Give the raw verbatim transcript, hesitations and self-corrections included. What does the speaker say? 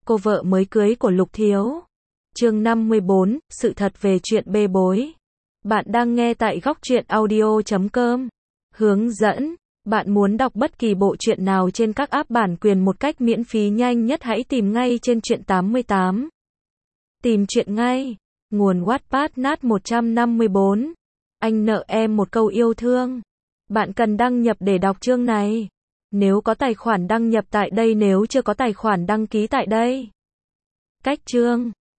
Cô vợ mới cưới của Lục Thiếu. Chương năm mươi bốn, sự thật về chuyện bê bối. Bạn đang nghe tại góc truyện audio chấm com. Hướng dẫn. Bạn muốn đọc bất kỳ bộ truyện nào trên các app bản quyền một cách miễn phí nhanh nhất, hãy tìm ngay trên truyện tám mươi tám. Tìm truyện ngay. Nguồn Wattpad nát một trăm năm mươi bốn. Anh nợ em một câu yêu thương. Bạn cần đăng nhập để đọc chương này. Nếu có tài khoản đăng nhập tại đây, nếu chưa có tài khoản đăng ký tại đây. Cách chương.